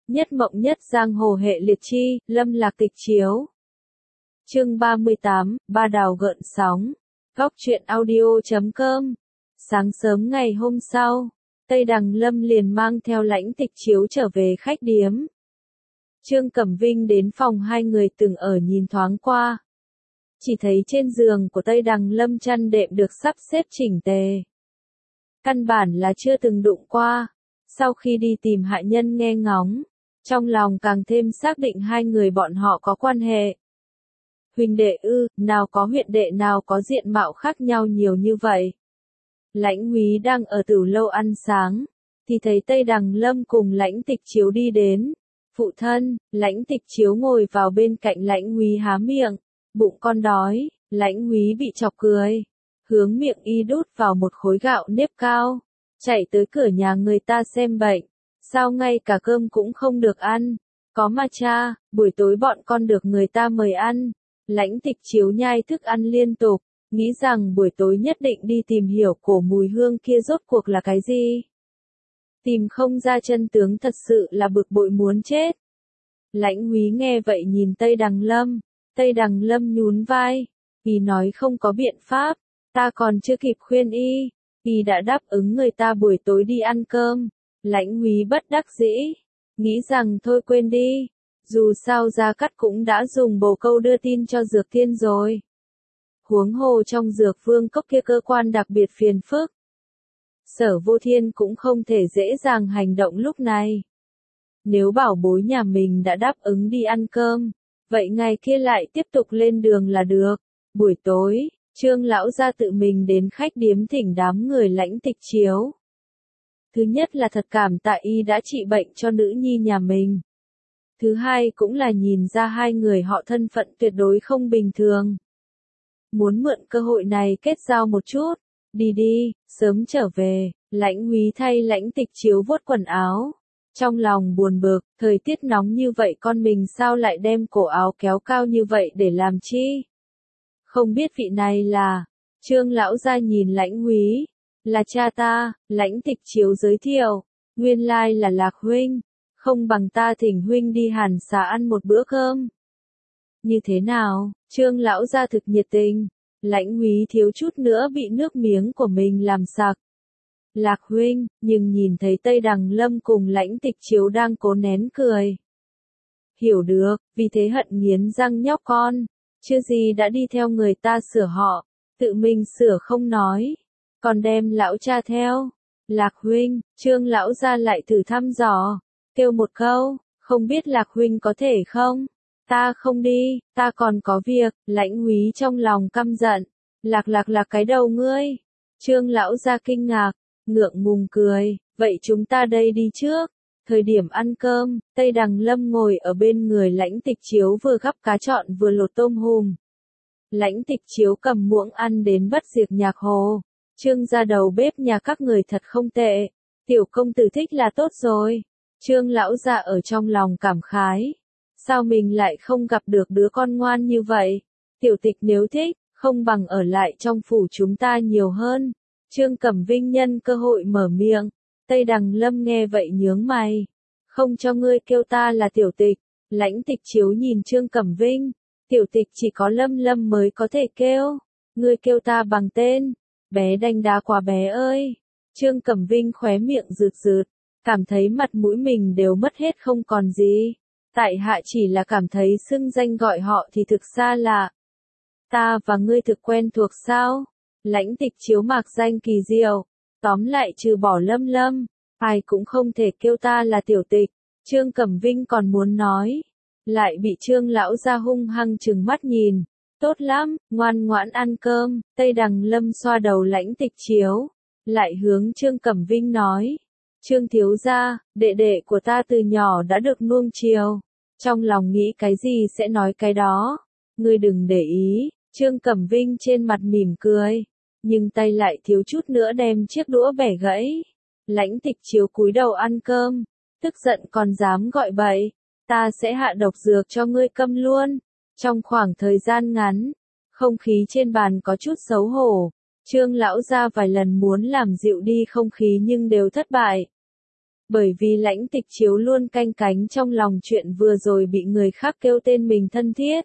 Nhất mộng nhất giang hồ hệ liệt chi, Lâm Lạc tịch chiếu. Chương 38, Ba Đào gợn sóng. Góc truyện audio.com. Sáng sớm ngày hôm sau, Tây Đằng Lâm liền mang theo Lãnh Tịch Chiếu trở về khách điếm. Trương Cẩm Vinh đến phòng hai người từng ở nhìn thoáng qua. Chỉ thấy trên giường của Tây Đằng Lâm chăn đệm được sắp xếp chỉnh tề. Căn bản là chưa từng đụng qua. Sau khi đi tìm hạ nhân nghe ngóng, trong lòng càng thêm xác định hai người bọn họ có quan hệ. Huynh đệ ư, nào có huyện đệ nào có diện mạo khác nhau nhiều như vậy. Lãnh Húy đang ở Tửu lâu ăn sáng, thì thấy Tây Đằng Lâm cùng Lãnh Tịch Chiếu đi đến. Phụ thân, Lãnh Tịch Chiếu ngồi vào bên cạnh Lãnh Húy há miệng, bụng con đói. Lãnh Húy bị chọc cười, hướng miệng y đút vào một khối gạo nếp cao, chạy tới cửa nhà người ta xem bệnh. Sao ngay cả cơm cũng không được ăn? Có mà cha, buổi tối bọn con được người ta mời ăn. Lãnh Tịch Chiếu nhai thức ăn liên tục, nghĩ rằng buổi tối nhất định đi tìm hiểu cổ mùi hương kia rốt cuộc là cái gì. Tìm không ra chân tướng thật sự là bực bội muốn chết. Lãnh Húy nghe vậy nhìn Tây Đằng Lâm nhún vai, y nói không có biện pháp, ta còn chưa kịp khuyên y đã đáp ứng người ta buổi tối đi ăn cơm. Lãnh Húy bất đắc dĩ, nghĩ rằng thôi quên đi, dù sao Gia Cát cũng đã dùng bồ câu đưa tin cho Dược Thiên rồi. Huống hồ trong Dược Vương cốc kia cơ quan đặc biệt phiền phức. Sở Vô Thiên cũng không thể dễ dàng hành động lúc này. Nếu bảo bối nhà mình đã đáp ứng đi ăn cơm, vậy ngày kia lại tiếp tục lên đường là được. Buổi tối, Trương lão gia tự mình đến khách điếm thỉnh đám người Lãnh Tịch Chiếu. Thứ nhất là thật cảm tạ y đã trị bệnh cho nữ nhi nhà mình. Thứ hai cũng là nhìn ra hai người họ thân phận tuyệt đối không bình thường. Muốn mượn cơ hội này kết giao một chút. Đi, sớm trở về. Lãnh Húy thay Lãnh Tịch Chiếu vuốt quần áo. Trong lòng buồn bực, thời tiết nóng như vậy con mình sao lại đem cổ áo kéo cao như vậy để làm chi? Không biết vị này là... Trương lão gia nhìn Lãnh Húy. Là cha ta. Lãnh Tịch Chiếu giới thiệu. Nguyên lai là Lạc huynh. Không bằng ta thỉnh huynh đi Hàn Xà ăn một bữa cơm. Như thế nào? Trương lão gia thực nhiệt tình. Lãnh Húy thiếu chút nữa bị nước miếng của mình làm sặc. Lạc huynh, nhưng nhìn thấy Tây Đằng Lâm cùng Lãnh Tịch Chiếu đang cố nén cười. Hiểu được, vì thế hận nghiến răng nhóc con. Chưa gì đã đi theo người ta sửa họ, tự mình sửa không nói, còn đem lão cha theo. Lạc huynh, Trương lão gia lại thử thăm dò, kêu một câu, không biết Lạc huynh có thể không? Ta không đi, ta còn có việc. Lãnh Húy trong lòng căm giận. Lạc cái đầu ngươi. Trương lão gia kinh ngạc, ngượng ngùng cười, vậy chúng ta đây đi trước. Thời điểm ăn cơm, Tây Đằng Lâm ngồi ở bên người Lãnh Tịch Chiếu vừa gắp cá trọn vừa lột tôm hùm. Lãnh Tịch Chiếu cầm muỗng ăn đến bất diệt nhạc hồ. Trương gia đầu bếp nhà các người thật không tệ. Tiểu công tử thích là tốt rồi. Trương lão gia ở trong lòng cảm khái. Sao mình lại không gặp được đứa con ngoan như vậy? Tiểu tịch nếu thích, không bằng ở lại trong phủ chúng ta nhiều hơn. Trương Cẩm Vinh nhân cơ hội mở miệng. Tây Đằng Lâm nghe vậy nhướng mày. Không cho ngươi kêu ta là tiểu tịch. Lãnh Tịch Chiếu nhìn Trương Cẩm Vinh. Tiểu tịch chỉ có Lâm mới có thể kêu. Ngươi kêu ta bằng tên. Bé đanh đá quá bé ơi. Trương Cẩm Vinh khóe miệng rượt, cảm thấy mặt mũi mình đều mất hết không còn gì. Tại hạ chỉ là cảm thấy xưng danh gọi họ thì thực xa lạ. Ta và ngươi thực quen thuộc sao? Lãnh Tịch Chiếu mạc danh kỳ diệu. Tóm lại trừ bỏ Lâm, ai cũng không thể kêu ta là tiểu tịch. Trương Cẩm Vinh còn muốn nói, lại bị Trương lão gia hung hăng trừng mắt nhìn. Tốt lắm, ngoan ngoãn ăn cơm. Tây Đằng Lâm xoa đầu Lãnh Tịch Chiếu, lại hướng Trương Cẩm Vinh nói. Trương thiếu gia, đệ đệ của ta từ nhỏ đã được nuông chiều. Trong lòng nghĩ cái gì sẽ nói cái đó. Ngươi đừng để ý. Trương Cẩm Vinh trên mặt mỉm cười, nhưng tay lại thiếu chút nữa đem chiếc đũa bẻ gãy. Lãnh Tịch Chiếu cúi đầu ăn cơm, tức giận còn dám gọi bậy. Ta sẽ hạ độc dược cho ngươi câm luôn. Trong khoảng thời gian ngắn, không khí trên bàn có chút xấu hổ. Trương lão gia vài lần muốn làm dịu đi không khí nhưng đều thất bại. Bởi vì Lãnh Tịch Chiếu luôn canh cánh trong lòng chuyện vừa rồi bị người khác kêu tên mình thân thiết.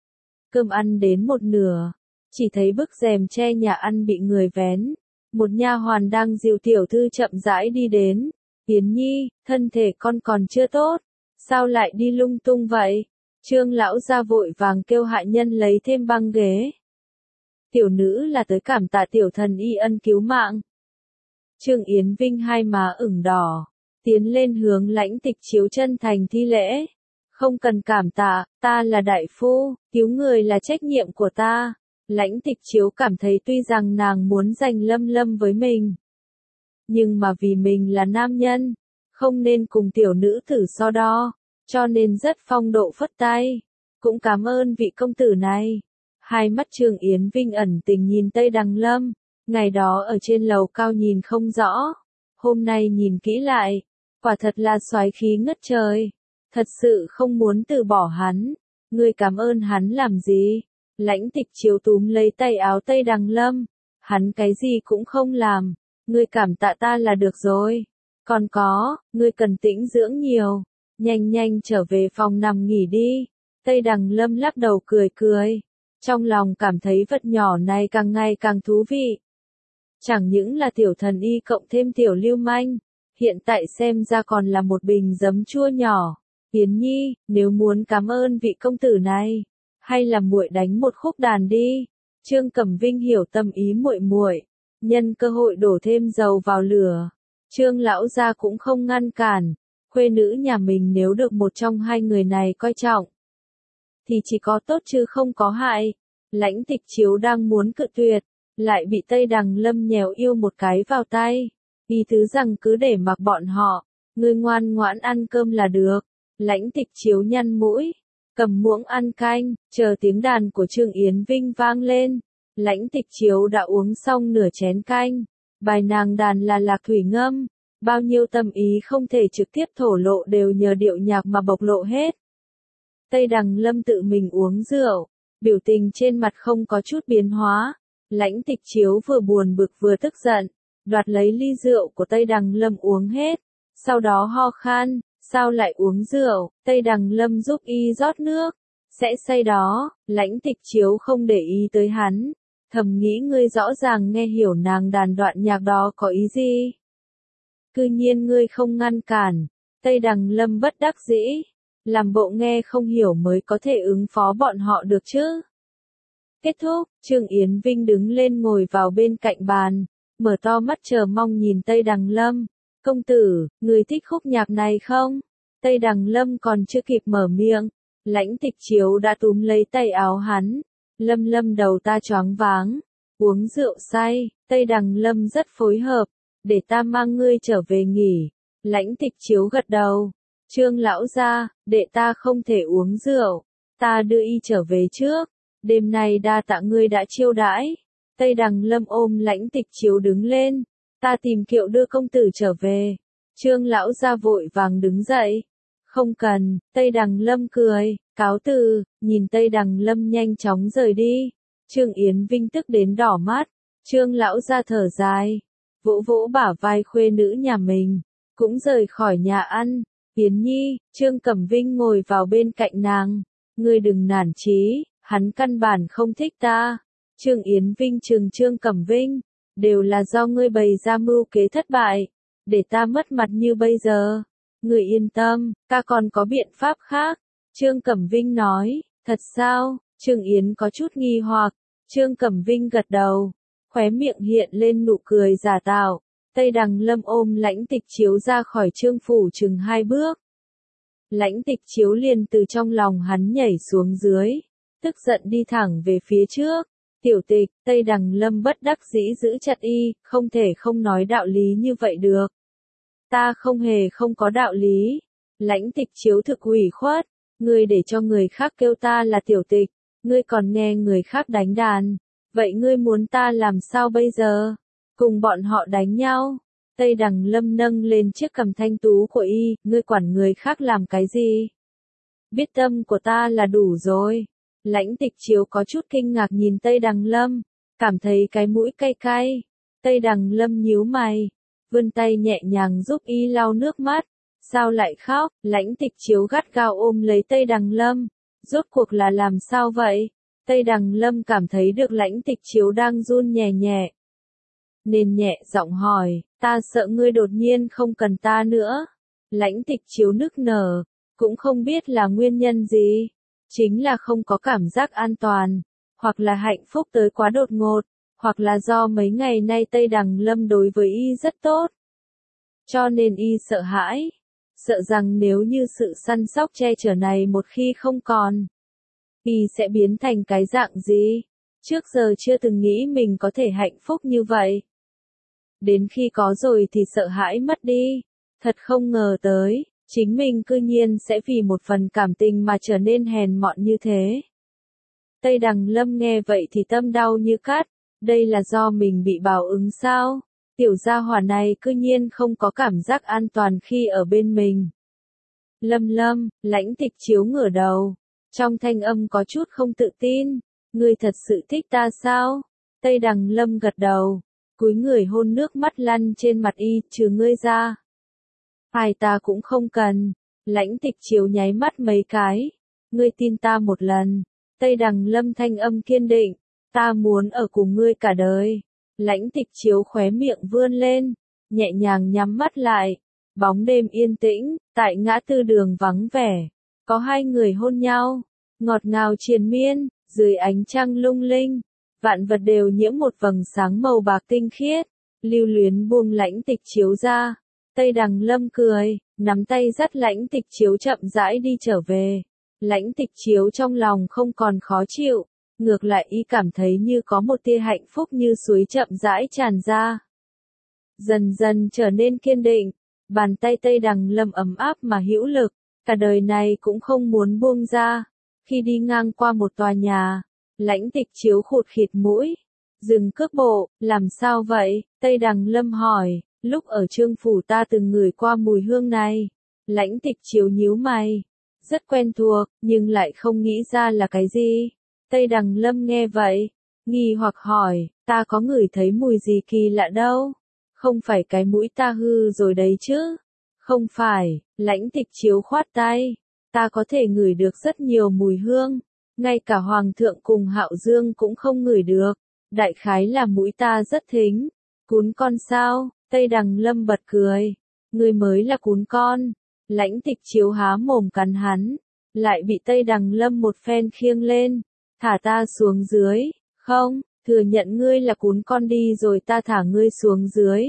Cơm ăn đến một nửa, chỉ thấy bức rèm che nhà ăn bị người vén. Một nha hoàn đang dìu tiểu thư chậm rãi đi đến. Yến Nhi, thân thể con còn chưa tốt, sao lại đi lung tung vậy? Trương lão gia vội vàng kêu hạ nhân lấy thêm băng ghế. Tiểu nữ là tới cảm tạ tiểu thần y ân cứu mạng. Trương Yến Vinh hai má ửng đỏ, tiến lên hướng Lãnh Tịch Chiếu chân thành thi lễ. Không cần cảm tạ, ta là đại phu, cứu người là trách nhiệm của ta. Lãnh Tịch Chiếu cảm thấy tuy rằng nàng muốn giành Lâm Lâm với mình, nhưng mà vì mình là nam nhân, không nên cùng tiểu nữ tử so đo, cho nên rất phong độ phất tay. Cũng cảm ơn vị công tử này. Hai mắt Trương Yến Vinh ẩn tình nhìn Tây Đằng Lâm, ngày đó ở trên lầu cao nhìn không rõ, hôm nay nhìn kỹ lại, quả thật là soái khí ngất trời, thật sự không muốn từ bỏ hắn. Ngươi cảm ơn hắn làm gì? Lãnh Tịch Chiếu túm lấy tay áo Tây Đằng Lâm, hắn cái gì cũng không làm, ngươi cảm tạ ta là được rồi. Còn có, ngươi cần tĩnh dưỡng nhiều, nhanh nhanh trở về phòng nằm nghỉ đi. Tây Đằng Lâm lắc đầu cười cười, trong lòng cảm thấy vật nhỏ này càng ngày càng thú vị. Chẳng những là tiểu thần y cộng thêm tiểu lưu manh, hiện tại xem ra còn là một bình giấm chua nhỏ. Yến Nhi, nếu muốn cảm ơn vị công tử này, hay là muội đánh một khúc đàn đi. Trương Cẩm Vinh hiểu tâm ý muội muội, nhân cơ hội đổ thêm dầu vào lửa. Trương lão gia cũng không ngăn cản, khuê nữ nhà mình nếu được một trong hai người này coi trọng, thì chỉ có tốt chứ không có hại. Lãnh Tịch Chiếu đang muốn cự tuyệt, lại bị Tây Đằng Lâm nhèo yêu một cái vào tay. Ý tứ rằng cứ để mặc bọn họ, ngươi ngoan ngoãn ăn cơm là được. Lãnh Tịch Chiếu nhăn mũi, cầm muỗng ăn canh, chờ tiếng đàn của Trương Yến Vinh vang lên. Lãnh Tịch Chiếu đã uống xong nửa chén canh, bài nàng đàn là Lạc Thủy ngâm, bao nhiêu tâm ý không thể trực tiếp thổ lộ đều nhờ điệu nhạc mà bộc lộ hết. Tây Đằng Lâm tự mình uống rượu, biểu tình trên mặt không có chút biến hóa. Lãnh Tịch Chiếu vừa buồn bực vừa tức giận, đoạt lấy ly rượu của Tây Đằng Lâm uống hết, sau đó ho khan, sao lại uống rượu? Tây Đằng Lâm giúp y rót nước, sẽ say đó. Lãnh Tịch Chiếu không để ý tới hắn, thầm nghĩ ngươi rõ ràng nghe hiểu nàng đàn đoạn nhạc đó có ý gì. Cư nhiên ngươi không ngăn cản. Tây Đằng Lâm bất đắc dĩ, làm bộ nghe không hiểu mới có thể ứng phó bọn họ được chứ. Kết thúc, Trương Yến Vinh đứng lên ngồi vào bên cạnh bàn, mở to mắt chờ mong nhìn Tây Đằng Lâm. Công tử, người thích khúc nhạc này không? Tây Đằng Lâm còn chưa kịp mở miệng, Lãnh Tịch Chiếu đã túm lấy tay áo hắn. Lâm Lâm đầu ta choáng váng, uống rượu say. Tây Đằng Lâm rất phối hợp, để ta mang ngươi trở về nghỉ. Lãnh Tịch Chiếu gật đầu. Trương lão gia, đệ ta không thể uống rượu, ta đưa y trở về trước. Đêm nay đa tạ ngươi đã chiêu đãi. Tây Đằng Lâm ôm Lãnh Tịch Chiếu đứng lên, ta tìm kiệu đưa công tử trở về. Trương lão gia vội vàng đứng dậy. Không cần. Tây Đằng Lâm cười, cáo từ, nhìn Tây Đằng Lâm nhanh chóng rời đi. Trương Yến Vinh tức đến đỏ mắt. Trương lão gia thở dài, vỗ vỗ bả vai khuê nữ nhà mình, cũng rời khỏi nhà ăn. Yến Nhi, Trương Cẩm Vinh ngồi vào bên cạnh nàng. Ngươi đừng nản chí, hắn căn bản không thích ta. Trương Yến Vinh trừng Trương Cẩm Vinh, đều là do ngươi bày ra mưu kế thất bại, để ta mất mặt như bây giờ. Ngươi yên tâm, ta còn có biện pháp khác. Trương Cẩm Vinh nói, thật sao? Trương Yến có chút nghi hoặc. Trương Cẩm Vinh gật đầu, khóe miệng hiện lên nụ cười giả tạo. Tây Đằng Lâm ôm Lãnh Tịch Chiếu ra khỏi Trương phủ chừng 2 bước. Lãnh Tịch Chiếu liền từ trong lòng hắn nhảy xuống dưới, tức giận đi thẳng về phía trước. Tiểu Tịch, Tây Đằng Lâm bất đắc dĩ giữ chặt y, không thể không nói đạo lý như vậy được. Ta không hề không có đạo lý. Lãnh Tịch Chiếu thực ủy khuất, ngươi để cho người khác kêu ta là Tiểu Tịch, ngươi còn nghe người khác đánh đàn, vậy ngươi muốn ta làm sao bây giờ? Cùng bọn họ đánh nhau. Tây Đằng Lâm nâng lên chiếc cằm thanh tú của y, ngươi quản người khác làm cái gì? Biết tâm của ta là đủ rồi. Lãnh Tịch Chiếu có chút kinh ngạc nhìn Tây Đằng Lâm, cảm thấy cái mũi cay cay. Tây Đằng Lâm nhíu mày, vươn tay nhẹ nhàng giúp y lau nước mắt. Sao lại khóc? Lãnh Tịch Chiếu gắt gao ôm lấy Tây Đằng Lâm. Rốt cuộc là làm sao vậy? Tây Đằng Lâm cảm thấy được Lãnh Tịch Chiếu đang run nhẹ nhẹ, nên nhẹ giọng hỏi, ta sợ ngươi đột nhiên không cần ta nữa. Lãnh Tịch Chiếu nức nở, cũng không biết là nguyên nhân gì. Chính là không có cảm giác an toàn, hoặc là hạnh phúc tới quá đột ngột, hoặc là do mấy ngày nay Tây Đằng Lâm đối với y rất tốt. Cho nên y sợ hãi, sợ rằng nếu như sự săn sóc che chở này một khi không còn, y sẽ biến thành cái dạng gì? Trước giờ chưa từng nghĩ mình có thể hạnh phúc như vậy. Đến khi có rồi thì sợ hãi mất đi. Thật không ngờ tới, chính mình cư nhiên sẽ vì một phần cảm tình mà trở nên hèn mọn như thế. Tây Đằng Lâm nghe vậy thì tâm đau như cắt. Đây là do mình bị báo ứng sao? Tiểu gia hỏa này cư nhiên không có cảm giác an toàn khi ở bên mình. Lâm, Lãnh Tịch Chiếu ngửa đầu. Trong thanh âm có chút không tự tin. Ngươi thật sự thích ta sao? Tây Đằng Lâm gật đầu. Cúi người hôn nước mắt lăn trên mặt y, trừ ngươi ra. Ai ta cũng không cần. Lãnh Tịch Chiếu nháy mắt mấy cái. Ngươi tin ta một lần. Tây Đằng Lâm thanh âm kiên định. Ta muốn ở cùng ngươi cả đời. Lãnh Tịch Chiếu khóe miệng vươn lên, nhẹ nhàng nhắm mắt lại. Bóng đêm yên tĩnh, tại ngã tư đường vắng vẻ. Có hai người hôn nhau, ngọt ngào triền miên, dưới ánh trăng lung linh. Vạn vật đều nhiễm một vầng sáng màu bạc tinh khiết. Lưu Luyến buông Lãnh Tịch Chiếu ra. Tây Đằng Lâm cười, nắm tay dắt Lãnh Tịch Chiếu chậm rãi đi trở về. Lãnh Tịch Chiếu trong lòng không còn khó chịu. Ngược lại y cảm thấy như có một tia hạnh phúc như suối chậm rãi tràn ra. Dần dần trở nên kiên định, bàn tay Tây Đằng Lâm ấm áp mà hữu lực, cả đời này cũng không muốn buông ra. Khi đi ngang qua một tòa nhà, Lãnh Tịch Chiếu khụt khịt mũi, dừng cước bộ, làm sao vậy? Tây Đằng Lâm hỏi, lúc ở Trương phủ ta từng ngửi qua mùi hương này. Lãnh Tịch Chiếu nhíu mày, rất quen thuộc, nhưng lại không nghĩ ra là cái gì. Tây Đằng Lâm nghe vậy, nghi hoặc hỏi, ta có ngửi thấy mùi gì kỳ lạ đâu? Không phải cái mũi ta hư rồi đấy chứ? Không phải, Lãnh Tịch Chiếu khoát tay, ta có thể ngửi được rất nhiều mùi hương, ngay cả Hoàng thượng cùng Hạo Dương cũng không ngửi được, đại khái là mũi ta rất thính. Cún con sao? Tây Đằng Lâm bật cười, ngươi mới là cún con. Lãnh Tịch Chiếu há mồm cắn hắn, lại bị Tây Đằng Lâm một phen khiêng lên. Thả ta xuống dưới, không, thừa nhận ngươi là cún con đi rồi ta thả ngươi xuống dưới.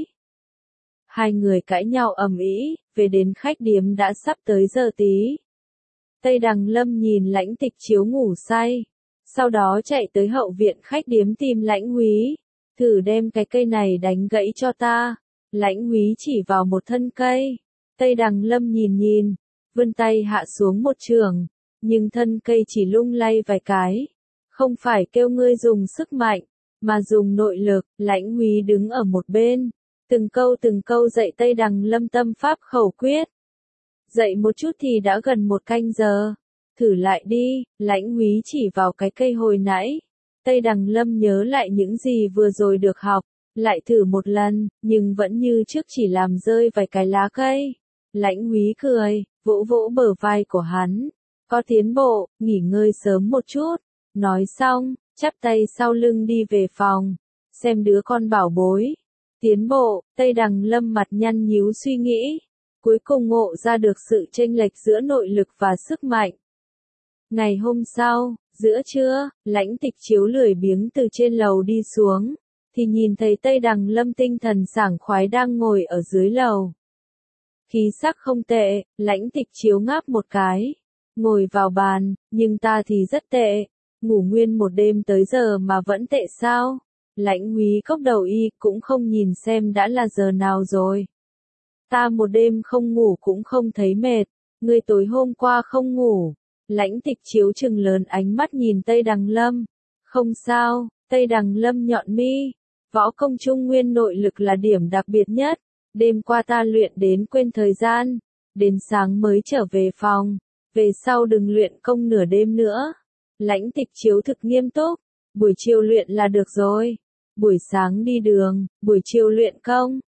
Hai người cãi nhau ầm ĩ, về đến khách điếm đã sắp tới giờ tí. Tây Đằng Lâm nhìn Lãnh Tịch Chiếu ngủ say, sau đó chạy tới hậu viện khách điếm tìm Lãnh Húy, thử đem cái cây này đánh gãy cho ta. Lãnh Húy chỉ vào một thân cây, Tây Đằng Lâm nhìn, vươn tay hạ xuống một chưởng, nhưng thân cây chỉ lung lay vài cái. Không phải kêu ngươi dùng sức mạnh, mà dùng nội lực. Lãnh Húy đứng ở một bên, từng câu dạy Tây Đằng Lâm tâm pháp khẩu quyết. Dạy một chút thì đã gần một canh giờ. Thử lại đi, Lãnh Húy chỉ vào cái cây hồi nãy. Tây Đằng Lâm nhớ lại những gì vừa rồi được học, lại thử một lần, nhưng vẫn như trước chỉ làm rơi vài cái lá cây. Lãnh Húy cười, vỗ vỗ bờ vai của hắn. Có tiến bộ, nghỉ ngơi sớm một chút. Nói xong, chắp tay sau lưng đi về phòng, xem đứa con bảo bối. Tiến bộ, Tây Đằng Lâm mặt nhăn nhíu suy nghĩ, cuối cùng ngộ ra được sự chênh lệch giữa nội lực và sức mạnh. Ngày hôm sau, giữa trưa, Lãnh Tịch Chiếu lười biếng từ trên lầu đi xuống, thì nhìn thấy Tây Đằng Lâm tinh thần sảng khoái đang ngồi ở dưới lầu. Khí sắc không tệ, Lãnh Tịch Chiếu ngáp một cái, ngồi vào bàn, nhưng ta thì rất tệ. Ngủ nguyên một đêm tới giờ mà vẫn tệ sao? Lãnh Húy cốc đầu y cũng không nhìn xem đã là giờ nào rồi. Ta một đêm không ngủ cũng không thấy mệt, ngươi tối hôm qua không ngủ. Lãnh Tịch Chiếu trừng lớn ánh mắt nhìn Tây Đằng Lâm. Không sao, Tây Đằng Lâm nhọn mi. Võ công trung nguyên nội lực là điểm đặc biệt nhất. Đêm qua ta luyện đến quên thời gian, đến sáng mới trở về phòng. Về sau đừng luyện công nửa đêm nữa. Lãnh Tịch Chiếu thực nghiêm túc, buổi chiều luyện là được rồi. Buổi sáng đi đường, buổi chiều luyện công,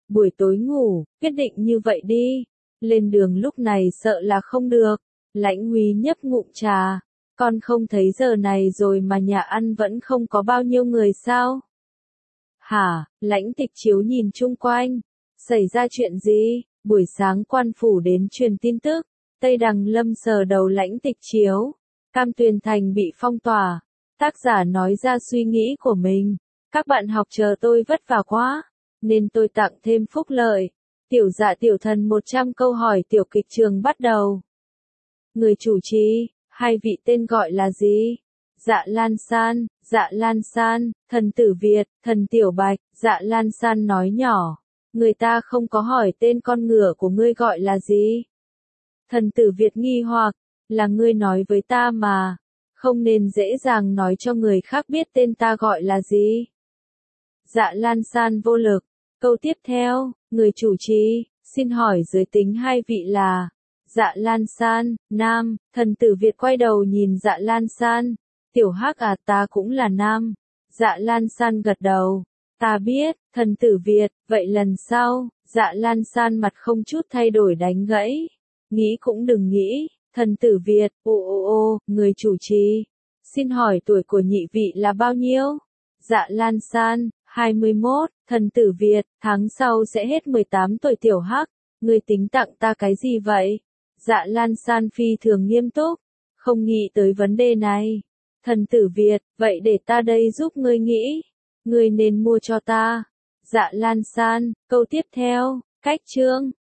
buổi tối ngủ, quyết định như vậy đi. Lên đường lúc này sợ là không được. Lãnh Huy nhấp ngụm trà. Con không thấy giờ này rồi mà nhà ăn vẫn không có bao nhiêu người sao? Hả? Lãnh Tịch Chiếu nhìn chung quanh. Xảy ra chuyện gì? Buổi sáng quan phủ đến truyền tin tức. Tây Đằng Lâm sờ đầu Lãnh Tịch Chiếu. Cam Tuyền Thành bị phong tỏa. Tác giả nói ra suy nghĩ của mình. Các bạn học chờ tôi vất vả quá, nên tôi tặng thêm phúc lợi. Tiểu Dạ Tiểu Thần 100 câu hỏi tiểu kịch trường bắt đầu. Người chủ trì, hai vị tên gọi là gì? Dạ Lan San, Thần Tử Việt, Thần Tiểu Bạch. Dạ Lan San nói nhỏ. Người ta không có hỏi tên con ngựa của ngươi gọi là gì? Thần Tử Việt nghi hoặc, là ngươi nói với ta mà. Không nên dễ dàng nói cho người khác biết tên ta gọi là gì. Dạ Lan San vô lực. Câu tiếp theo, người chủ trì, xin hỏi giới tính hai vị là. Dạ Lan San, nam. Thần Tử Việt quay đầu nhìn Dạ Lan San. Tiểu Hắc à, ta cũng là nam. Dạ Lan San gật đầu. Ta biết. Thần Tử Việt, vậy lần sau. Dạ Lan San mặt không chút thay đổi đánh gãy. Nghĩ cũng đừng nghĩ. Thần Tử Việt, người chủ trì. Xin hỏi tuổi của nhị vị là bao nhiêu? Dạ Lan San, 21. Thần Tử Việt, tháng sau sẽ hết 18 tuổi. Tiểu Hắc, ngươi tính tặng ta cái gì vậy? Dạ Lan San phi thường nghiêm túc, không nghĩ tới vấn đề này. Thần Tử Việt, vậy để ta đây giúp ngươi nghĩ. Ngươi nên mua cho ta. Dạ Lan San, câu tiếp theo, cách chương.